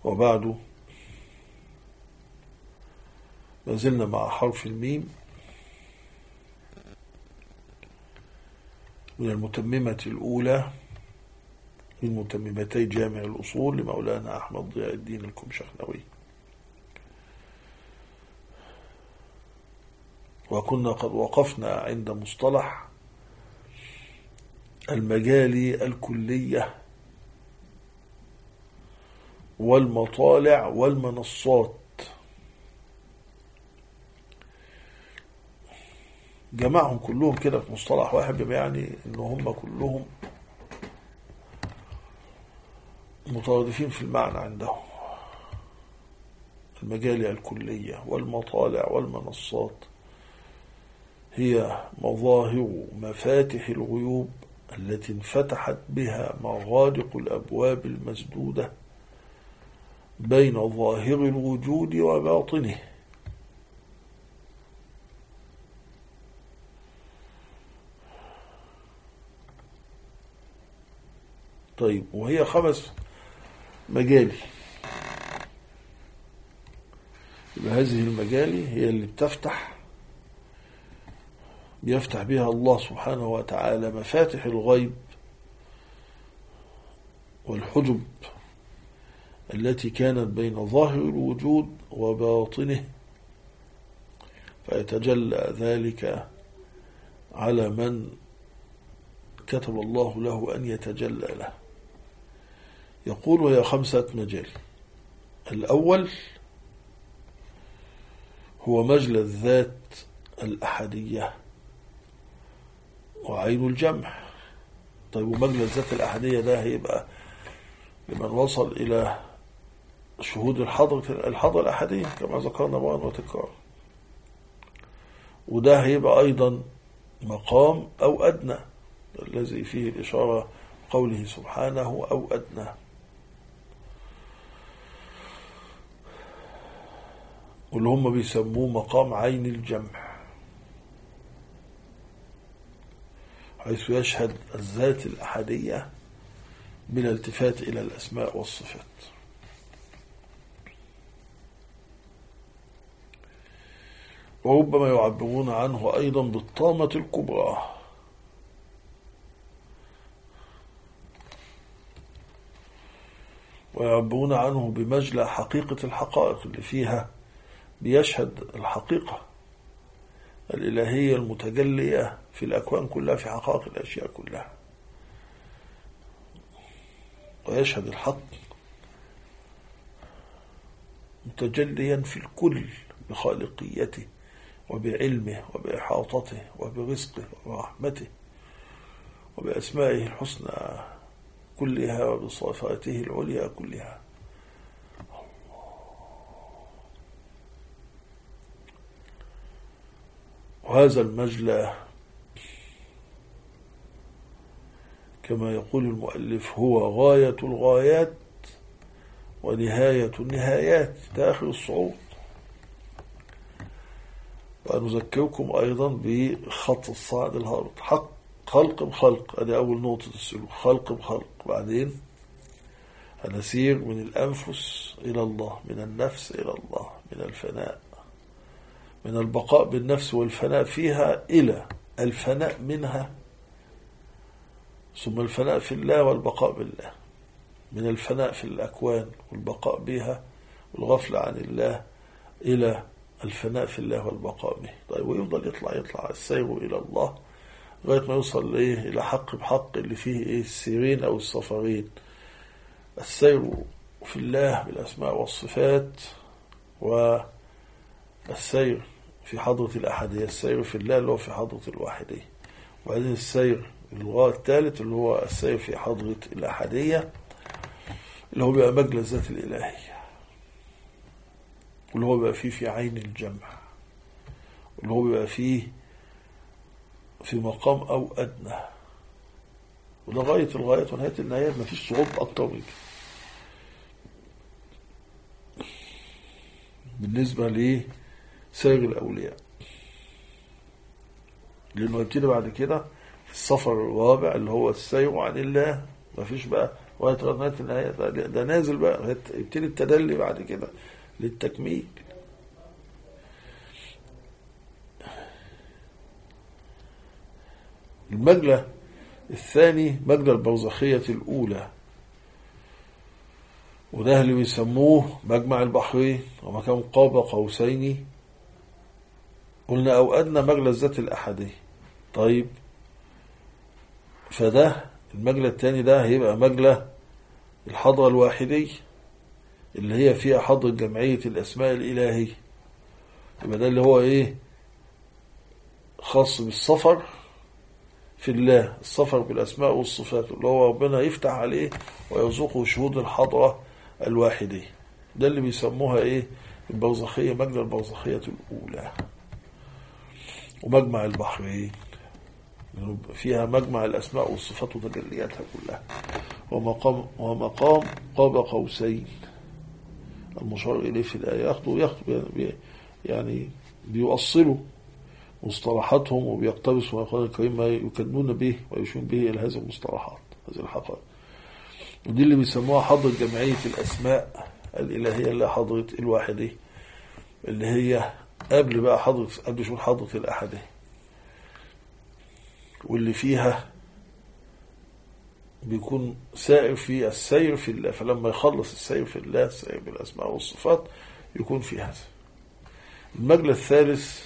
وبعد، ما زلنا مع حرف الميم من المتممة الأولى من متممتي جامع الأصول لمولانا أحمد ضياء الدين الكمشخنوي. وكنا قد وقفنا عند مصطلح المجالي الكلية والمطالع والمنصات. جمعهم كلهم كده في مصطلح واحد، بما يعني ان هم كلهم مترادفين في المعنى عندهم. المجالي الكلية والمطالع والمنصات هي مظاهر مفاتح الغيوب التي انفتحت بها مغالق الأبواب المسدودة بين ظاهر الوجود وباطنه. طيب، وهي 5 مجالي. هذه المجالي هي اللي بيفتح بها الله سبحانه وتعالى مفاتح الغيب والحجب التي كانت بين ظاهر الوجود وباطنه، فيتجلى ذلك على من كتب الله له أن يتجلى له. يقول وهي 5 مجال. الأول هو مجلى الذات الأحدية وعين الجمع. طيب، ومجلى الذات الأحدية ده هيبقى لمن وصل إلى شهود الحضرة الأحدية كما ذكرنا مرة وتكرار، وده هيبقى أيضا مقام أو أدنى الذي فيه الإشارة قوله سبحانه أو أدنى. واللي هم بيسموه مقام عين الجمع، حيث يشهد الذات الأحدية بلا التفات إلى الأسماء والصفات. وربما يعبرون عنه أيضا بالطامة الكبرى، ويعبرون عنه بمجلى حقيقة الحقائق اللي فيها بيشهد الحقيقة الإلهية المتجلية في الأكوان كلها، في حقائق الأشياء كلها، ويشهد الحق متجليا في الكل بخالقيته وبعلمه وبإحاطته وبرزقه وبرحمته وبأسمائه الحسنى كلها وبصفاته العليا كلها. وهذا المجلى كما يقول المؤلف هو غاية الغايات ونهاية النهايات، ده آخر الصعود. ونذكركم أيضا بخط الصاعد الهابط، حق خلق بخلق، هذه أول نقطة السلوك، خلق بخلق. بعدين هنسير من الأنفس إلى الله، من النفس إلى الله، من الفناء، من البقاء بالنفس والفناء فيها إلى الفناء منها، ثم الفناء في الله والبقاء بالله، من الفناء في الأكوان والبقاء بها والغفلة عن الله إلى الفناء في الله والبقاء به. طيب، ويفضل يطلع السير إلى الله لغاية ما يوصل إلى حق بحق اللي فيه السيرين أو السفرين، السير في الله بالأسماء والصفات، والسير في حضرة الأحدية، السير في الله اللي هو في حضرة الواحدية، وبعدين السير الغاية الثالث اللي هو السير في حضرة الأحدية اللي هو بقى مجلى الذات الإلهية، واللي هو بقى فيه في عين الجمع، واللي هو بقى فيه في مقام أو أدنى، وده غاية الغايات ونهاية النهايات، مفيش صعود أكتر من كده بالنسبة لسير الأولياء، لأنه يبتدي بعد كده في السفر الرابع اللي هو السير عن الله. مفيش بقى لغاية النهاية. ده نازل بقى، يبتدي التدلي بعد كده للتكميل. المجلى الثاني مجلى البرزخية الأولى، وده اللي بيسموه مجمع البحرين ومكان قاب قوسين. قلنا أو أدنى مجلى الذات الأحدية. طيب، فده المجلى الثاني ده هيبقى مجلى الحضرة الواحدية اللي هي فيها حضرة جمعية الأسماء الإلهية. يبقى ده اللي هو إيه؟ خاص بالسفر في الله، السفر بالأسماء والصفات اللي هو ربنا يفتح عليه ويرزقه شهود الحضرة الواحدية. ده اللي بيسموها إيه؟ البرزخية، مجلى البرزخية الأولى. ومجمع البحرين فيها مجمع الأسماء والصفات وتجلياتها كلها. ومقام قاب قوسين المشار إليه في الآية. ياخدوا يعني بيؤصلوا مصطلحاتهم وبيقتبسوا من القرآن الكريم ما يكدون به ويشون به إلى هذه المصطلحات، هذه الحقائق. ودي اللي بيسموها حضرة جمعية الأسماء الإلهية، اللي حضرة الواحدية، اللي هي قبل بقى قبل شهور حضرة الأحدية، واللي فيها بيكون سائر في السير في الله. فلما يخلص السير في الله، السير بالأسماء والصفات، يكون في هذا. المجلى الثالث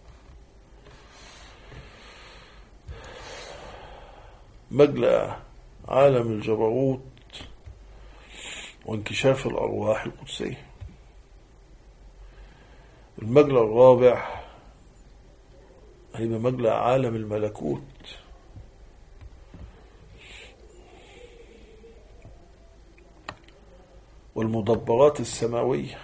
مجلى عالم الجبروت وانكشاف الأرواح القدسية. المجلى الرابع هيبقى مجلى عالم الملكوت والمدبرات السماوية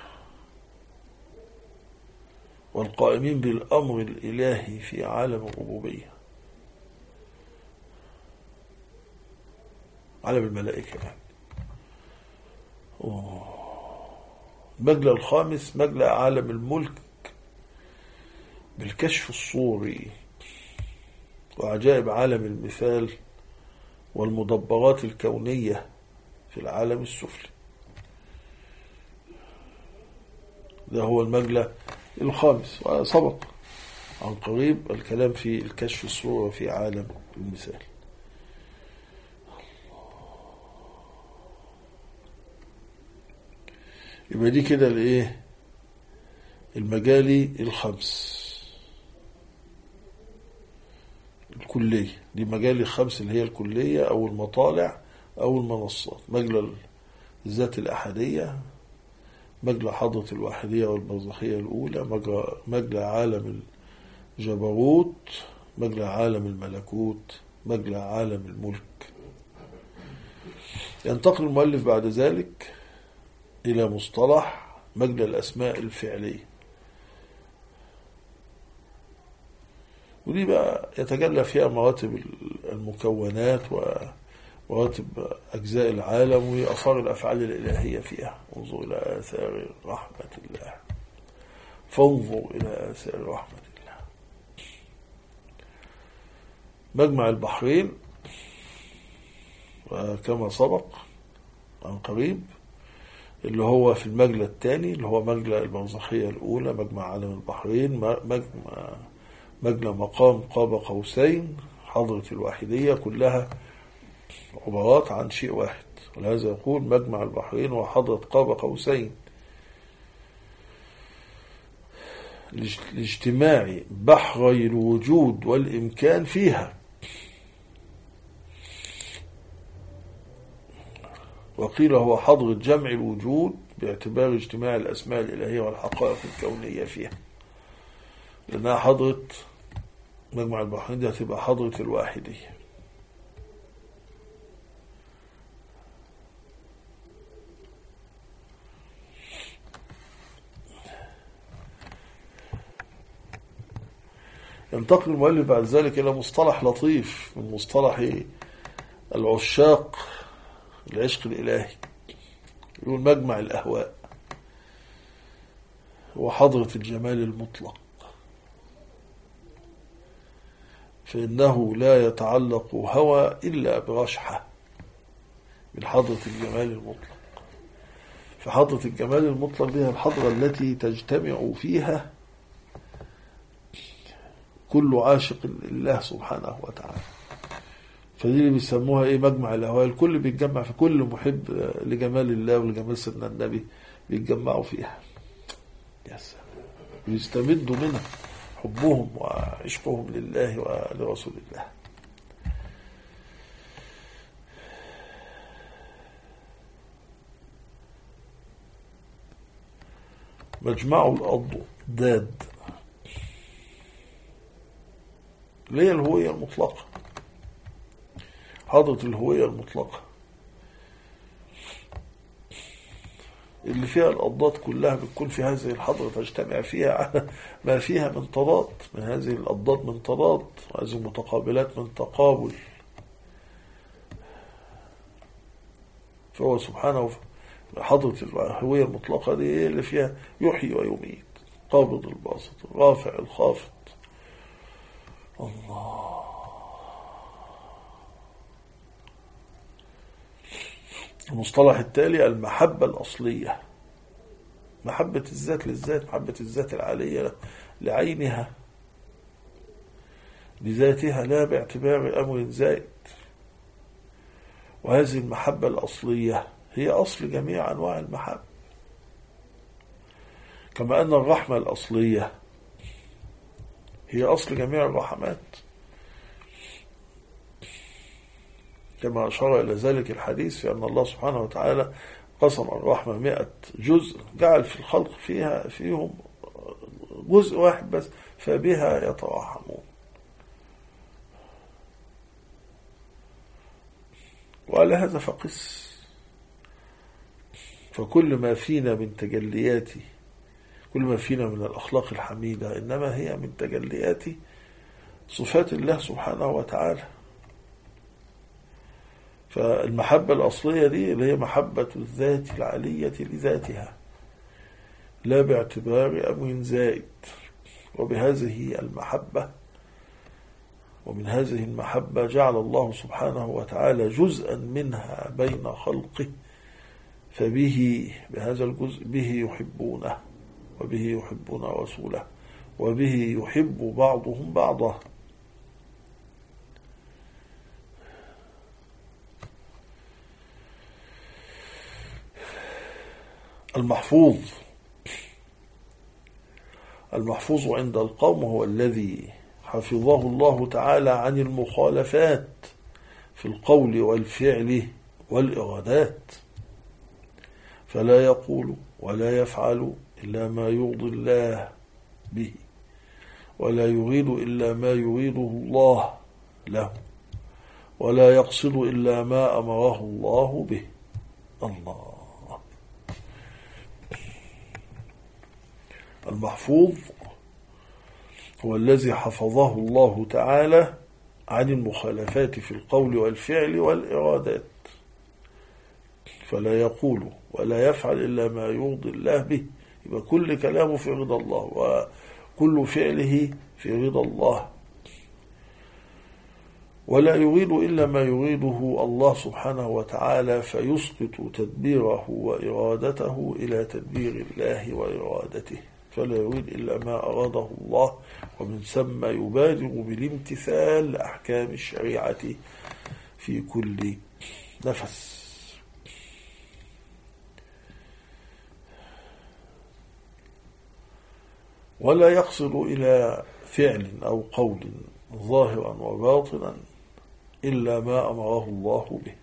والقائمين بالأمر الإلهي في عالم الربوبية، عالم الملائكة يعني. المجلى الخامس مجلى عالم الملك بالكشف الصوري وعجائب عالم المثال والمدبرات الكونية في العالم السفلي. ده هو المجلى الخامس، وسبق عن قريب الكلام في الكشف الصوري وفي عالم المثال. يبقى دي كده الايه؟ المجالي الخمس الكلية. دي مجالي الخمس اللي هي الكلية أو المطالع أو المنصات. مجلى الذات الأحدية، مجلى حضرة الواحدية والبرزخية الأولى، مجلى عالم الجبروت، مجلى عالم الملكوت، مجلى عالم الملك. ينتقل المؤلف بعد ذلك إلى مصطلح مجلى الأسماء الفعلية، ودي بقى يتجلى فيها مراتب المكونات ومراتب أجزاء العالم وأثار الأفعال الإلهية فيها. انظر إلى آثار رحمة الله، فانظر إلى آثار رحمة الله. مجمع البحرين وكما سبق عن قريب اللي هو في المجلى الثاني اللي هو مجلى البرزخية الأولى، مجمع عالم البحرين، مجلى مقام قاب قوسين، حضرة الواحدية، كلها عبارات عن شيء واحد. ولهذا يقول مجمع البحرين وحضرة قاب قوسين لاجتماع بحري الوجود والإمكان فيها. وقيل هو حضرة جمع الوجود باعتبار اجتماع الأسماء الإلهية والحقائق الكونية فيها، لأنها حضرة مجمع البحرين دي هتبقى حضرة الواحدية. ينتقل المؤلف بعد ذلك إلى مصطلح لطيف من مصطلح العشاق العشق الإلهي، يقول مجمع الأهواء وحضرة الجمال المطلق، فإنه لا يتعلق هوى إلا برشحة، من حضرة الجمال المطلق. فحضرة الجمال المطلق دي الحضرة التي تجتمع فيها كل عاشق لله سبحانه وتعالى. فدي اللي بيسموها ايه؟ مجمع الأهواء. الكل بيتجمع في كل محب لجمال الله ولجمال سيدنا النبي بيتجمعوا فيها. يا سلام، بيستمدوا منها حبهم وعشقهم لله ولرسول الله. مجمع الأضداد اللي هي الهوية المطلقة، حضرة الهوية المطلقة اللي فيها الأضداد كلها بتكون في هذه الحضرة، تجتمع فيها على ما فيها من تضاد، من هذه الأضداد من تضاد، وهذه المتقابلات من تقابل. فهو سبحانه حضرة الهوية المطلقة دي اللي فيها يحيي ويميت، قابض الباسط، رافع الخافض. الله. المصطلح التالي المحبة الأصلية، محبة الذات للذات، محبة الذات العالية لعينها لذاتها لا باعتبار أمر زائد. وهذه المحبة الأصلية هي أصل جميع أنواع المحبة، كما أن الرحمة الأصلية هي أصل جميع الرحمات، كما أشار إلى ذلك الحديث في أن الله سبحانه وتعالى قسم الرحمة 100 جزء، جعل في الخلق فيهم جزء واحد بس فبها يتراحمون. وعلى هذا فقس، فكل ما فينا من تجليات، كل ما فينا من الأخلاق الحميدة إنما هي من تجليات صفات الله سبحانه وتعالى. فالمحبة الأصلية دي اللي هي محبة الذات العلية لذاتها لا باعتبار أمر زائد. وبهذه المحبة ومن هذه المحبة جعل الله سبحانه وتعالى جزءا منها بين خلقه، فبه بهذا الجزء به يحبونه، وبه يحبون رسوله، وبه يحب بعضهم بعضا. المحفوظ عند القوم هو الذي حفظه الله تعالى عن المخالفات في القول والفعل والإرادات، فلا يقول ولا يفعل إلا ما يرضي الله به، ولا يريد إلا ما يريده الله له، ولا يقصد إلا ما أمره الله به. الله. المحفوظ هو الذي حفظه الله تعالى عن المخالفات في القول والفعل والإرادات، فلا يقول ولا يفعل إلا ما يرضي الله به، يبقى كل كلامه في رضا الله وكل فعله في رضا الله، ولا يريد إلا ما يريده الله سبحانه وتعالى، فيسقط تدبيره وإرادته إلى تدبير الله وإرادته، فلا يريد إلا ما أراده الله، ومن ثم يبادر بالامتثال لأحكام الشريعة في كل نفس. ولا يقصد إلى فعل أو قول ظاهرا وباطنا إلا ما أمره الله به.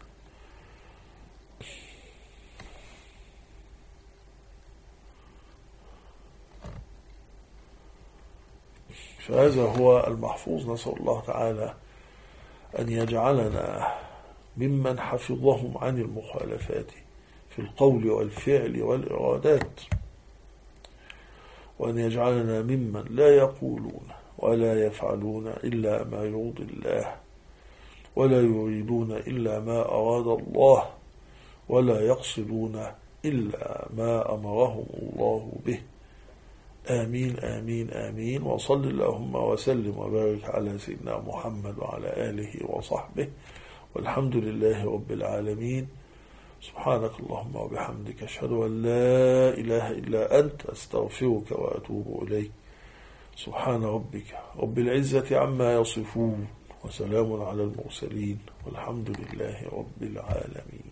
فهذا هو المحفوظ. نسأل الله تعالى أن يجعلنا ممن حفظهم عن المخالفات في القول والفعل والإرادات، وأن يجعلنا ممن لا يقولون ولا يفعلون إلا ما يرضي الله، ولا يريدون إلا ما أراد الله، ولا يقصدون إلا ما أمرهم الله به. آمين آمين آمين. وصل اللهم وسلم وبارك على سيدنا محمد وعلى آله وصحبه، والحمد لله رب العالمين. سبحانك اللهم وبحمدك، أشهد أن لا إله إلا أنت، أستغفرك وأتوب إليك. سبحان ربك رب العزة عما يصفون، وسلام على المرسلين، والحمد لله رب العالمين.